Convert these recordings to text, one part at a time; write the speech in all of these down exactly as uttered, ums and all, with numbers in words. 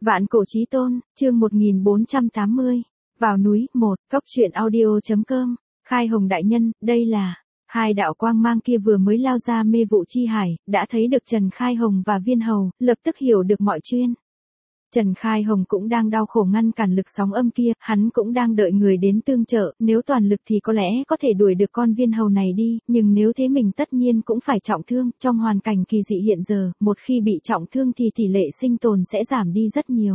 Vạn cổ chí tôn, chương một nghìn bốn trăm tám mươi. Vào núi, một, góc truyện audio.com, Khai Hồng đại nhân, đây là... Hai đạo quang mang kia vừa mới lao ra mê vụ chi hải, đã thấy được Trần Khai Hồng và Viên Hầu, lập tức hiểu được mọi chuyện. Trần Khai Hồng cũng đang đau khổ ngăn cản lực sóng âm kia, hắn cũng đang đợi người đến tương trợ, nếu toàn lực thì có lẽ có thể đuổi được con Viên Hầu này đi, nhưng nếu thế mình tất nhiên cũng phải trọng thương, trong hoàn cảnh kỳ dị hiện giờ, một khi bị trọng thương thì tỷ lệ sinh tồn sẽ giảm đi rất nhiều.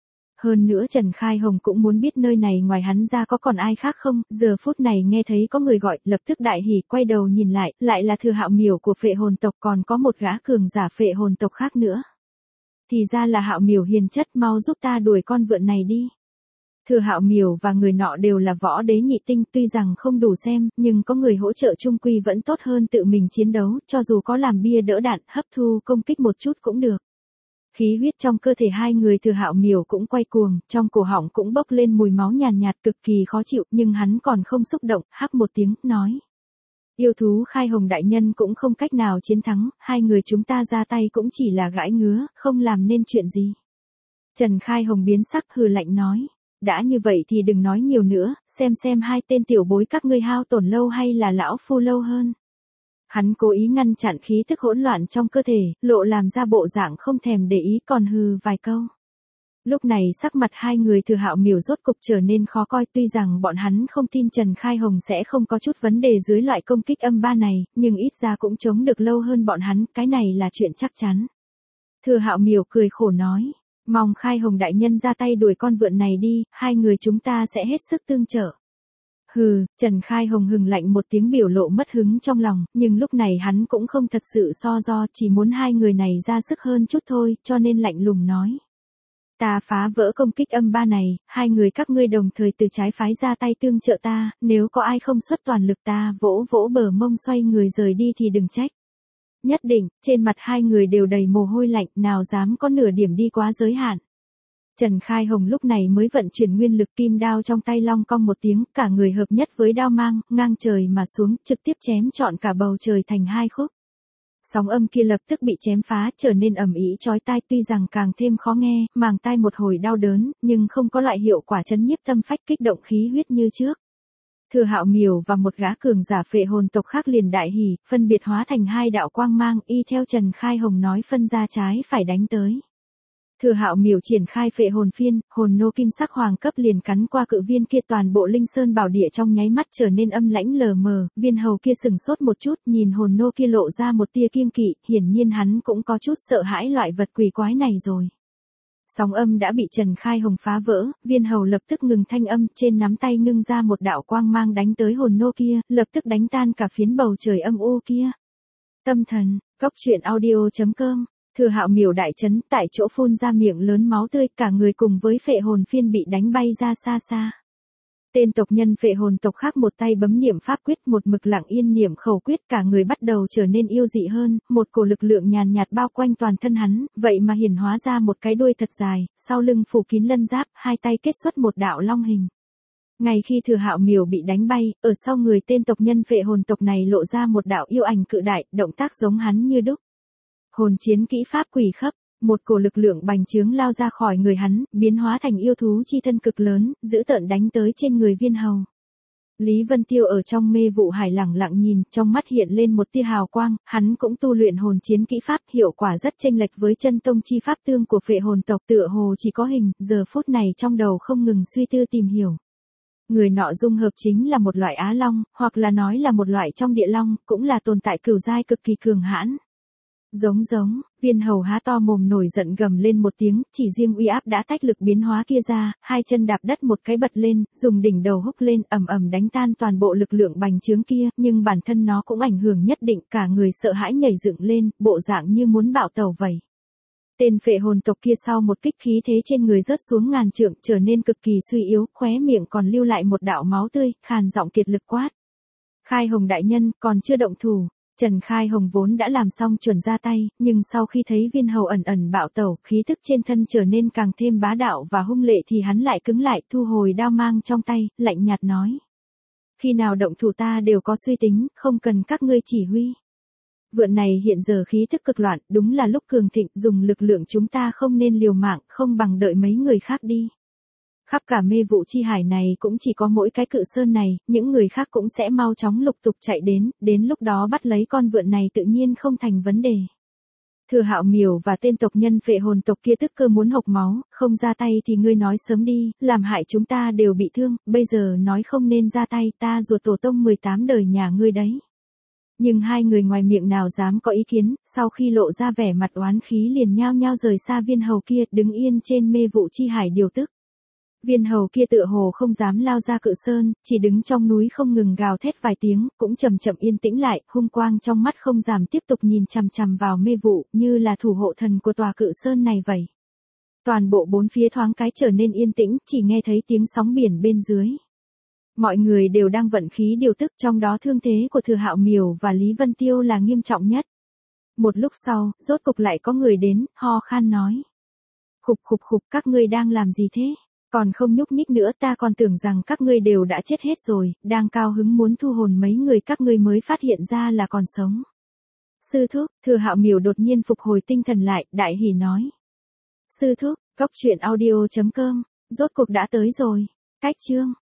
Hơn nữa Trần Khai Hồng cũng muốn biết nơi này ngoài hắn ra có còn ai khác không, giờ phút này nghe thấy có người gọi, lập tức đại hỉ, quay đầu nhìn lại, lại là Thừa Hạo Miểu của Phệ Hồn tộc, còn có một gã cường giả Phệ Hồn tộc khác nữa. Thì ra là Hạo Miểu hiền chất, mau giúp ta đuổi con vượn này đi. Thừa Hạo Miểu và người nọ đều là võ đế nhị tinh, tuy rằng không đủ xem, nhưng có người hỗ trợ chung quy vẫn tốt hơn tự mình chiến đấu, cho dù có làm bia đỡ đạn, hấp thu công kích một chút cũng được. Khí huyết trong cơ thể hai người Thừa Hạo Miểu cũng quay cuồng, trong cổ họng cũng bốc lên mùi máu nhàn nhạt, nhạt cực kỳ khó chịu, nhưng hắn còn không xúc động, hắc một tiếng, nói. Yêu thú Khai Hồng đại nhân cũng không cách nào chiến thắng, hai người chúng ta ra tay cũng chỉ là gãi ngứa, không làm nên chuyện gì. Trần Khai Hồng biến sắc hừ lạnh nói. Đã như vậy thì đừng nói nhiều nữa, xem xem hai tên tiểu bối các ngươi hao tổn lâu hay là lão phu lâu hơn. Hắn cố ý ngăn chặn khí tức hỗn loạn trong cơ thể, lộ làm ra bộ dạng không thèm để ý còn hừ vài câu. Lúc này sắc mặt hai người Thừa Hạo Miểu rốt cục trở nên khó coi, tuy rằng bọn hắn không tin Trần Khai Hồng sẽ không có chút vấn đề dưới loại công kích âm ba này, nhưng ít ra cũng chống được lâu hơn bọn hắn, cái này là chuyện chắc chắn. Thừa Hạo Miểu cười khổ nói, mong Khai Hồng đại nhân ra tay đuổi con vượn này đi, hai người chúng ta sẽ hết sức tương trợ. Hừ, Trần Khai Hồng hừng lạnh một tiếng biểu lộ mất hứng trong lòng, nhưng lúc này hắn cũng không thật sự so do, chỉ muốn hai người này ra sức hơn chút thôi, cho nên lạnh lùng nói. Ta phá vỡ công kích âm ba này, hai người các ngươi đồng thời từ trái phái ra tay tương trợ ta, nếu có ai không xuất toàn lực ta vỗ vỗ bờ mông xoay người rời đi thì đừng trách. Nhất định, trên mặt hai người đều đầy mồ hôi lạnh, nào dám có nửa điểm đi quá giới hạn. Trần Khai Hồng lúc này mới vận chuyển nguyên lực kim đao trong tay long cong một tiếng, cả người hợp nhất với đao mang, ngang trời mà xuống, trực tiếp chém trọn cả bầu trời thành hai khúc. Sóng âm kia lập tức bị chém phá, trở nên ầm ĩ chói tai, tuy rằng càng thêm khó nghe, màng tai một hồi đau đớn, nhưng không có loại hiệu quả chấn nhiếp tâm phách kích động khí huyết như trước. Thừa Hạo Miểu và một gã cường giả Phệ Hồn tộc khác liền đại hỉ, phân biệt hóa thành hai đạo quang mang, y theo Trần Khai Hồng nói phân ra trái phải đánh tới. Thừa Hạo Miểu triển khai Phệ Hồn phiên, hồn nô kim sắc hoàng cấp liền cắn qua cự viên kia, toàn bộ linh sơn bảo địa trong nháy mắt trở nên âm lãnh lờ mờ, Viên Hầu kia sừng sốt một chút, nhìn hồn nô kia lộ ra một tia kiêng kỵ, hiển nhiên hắn cũng có chút sợ hãi loại vật quỷ quái này rồi. Sóng âm đã bị Trần Khai Hồng phá vỡ, Viên Hầu lập tức ngừng thanh âm, trên nắm tay ngưng ra một đạo quang mang đánh tới hồn nô kia, lập tức đánh tan cả phiến bầu trời âm u kia. Tâm thần, góc truyện audio.com. Thừa Hạo Miểu đại chấn, tại chỗ phun ra miệng lớn máu tươi, cả người cùng với Phệ Hồn phiên bị đánh bay ra xa xa. Tên tộc nhân Phệ Hồn tộc khác một tay bấm niệm pháp quyết, một mực lặng yên niệm khẩu quyết, cả người bắt đầu trở nên yêu dị hơn, một cổ lực lượng nhàn nhạt bao quanh toàn thân hắn, vậy mà hiển hóa ra một cái đuôi thật dài, sau lưng phủ kín lân giáp, hai tay kết xuất một đạo long hình. Ngay khi Thừa Hạo Miểu bị đánh bay, ở sau người tên tộc nhân Phệ Hồn tộc này lộ ra một đạo yêu ảnh cự đại, động tác giống hắn như đúc. Hồn chiến kỹ pháp quỷ khấp, một cổ lực lượng bành trướng lao ra khỏi người hắn, biến hóa thành yêu thú chi thân cực lớn, dữ tợn đánh tới trên người Viên Hầu. Lý Vân Tiêu ở trong mê vụ hải lẳng lặng nhìn, trong mắt hiện lên một tia hào quang, hắn cũng tu luyện hồn chiến kỹ pháp, hiệu quả rất chênh lệch với chân tông chi pháp tương của Phệ Hồn tộc, tựa hồ chỉ có hình, giờ phút này trong đầu không ngừng suy tư tìm hiểu. Người nọ dung hợp chính là một loại á long, hoặc là nói là một loại trong địa long, cũng là tồn tại cửu giai cực kỳ cường hãn. Giống giống, Viên Hầu há to mồm nổi giận gầm lên một tiếng, chỉ riêng uy áp đã tách lực biến hóa kia ra, hai chân đạp đất một cái bật lên, dùng đỉnh đầu húc lên, ầm ầm đánh tan toàn bộ lực lượng bành trướng kia, nhưng bản thân nó cũng ảnh hưởng nhất định, cả người sợ hãi nhảy dựng lên, bộ dạng như muốn bạo tẩu vậy. Tên Phệ Hồn tộc kia sau một kích khí thế trên người rớt xuống ngàn trượng, trở nên cực kỳ suy yếu, khóe miệng còn lưu lại một đạo máu tươi, khàn giọng kiệt lực quát. Khai Hồng đại nhân, còn chưa động thủ. Trần Khai Hồng vốn đã làm xong chuẩn ra tay, nhưng sau khi thấy Viên Hầu ẩn ẩn bạo tẩu, khí thức trên thân trở nên càng thêm bá đạo và hung lệ thì hắn lại cứng lại, thu hồi đao mang trong tay, lạnh nhạt nói. Khi nào động thủ ta đều có suy tính, không cần các ngươi chỉ huy. Vượn này hiện giờ khí thức cực loạn, đúng là lúc cường thịnh, dùng lực lượng chúng ta không nên liều mạng, không bằng đợi mấy người khác đi. Khắp cả mê vụ chi hải này cũng chỉ có mỗi cái cự sơn này, những người khác cũng sẽ mau chóng lục tục chạy đến, đến lúc đó bắt lấy con vượn này tự nhiên không thành vấn đề. Thừa Hạo Miểu và tên tộc nhân phệ hồn tộc kia tức cơ muốn hộc máu, không ra tay thì ngươi nói sớm đi, làm hại chúng ta đều bị thương, bây giờ nói không nên ra tay, ta ruột tổ tông mười tám đời nhà ngươi đấy. Nhưng hai người ngoài miệng nào dám có ý kiến, sau khi lộ ra vẻ mặt oán khí liền nhao nhao rời xa viên hầu kia, đứng yên trên mê vụ chi hải điều tức. Viên hầu kia tựa hồ không dám lao ra cự sơn, chỉ đứng trong núi không ngừng gào thét vài tiếng, cũng chậm chậm yên tĩnh lại, hung quang trong mắt không giảm tiếp tục nhìn chằm chằm vào mê vụ, như là thủ hộ thần của tòa cự sơn này vậy. Toàn bộ bốn phía thoáng cái trở nên yên tĩnh, chỉ nghe thấy tiếng sóng biển bên dưới. Mọi người đều đang vận khí điều tức, trong đó thương thế của Thừa Hạo Miểu và Lý Vân Tiêu là nghiêm trọng nhất. Một lúc sau, rốt cục lại có người đến, ho khan nói. Khục khục khục, các ngươi đang làm gì thế? Còn không nhúc nhích nữa, ta còn tưởng rằng các ngươi đều đã chết hết rồi, đang cao hứng muốn thu hồn mấy người các ngươi mới phát hiện ra là còn sống. Sư thúc, Thừa Hạo Miểu đột nhiên phục hồi tinh thần lại, đại hỉ nói. Sư thúc, cốc truyện audio chấm com, rốt cuộc đã tới rồi. Cách chương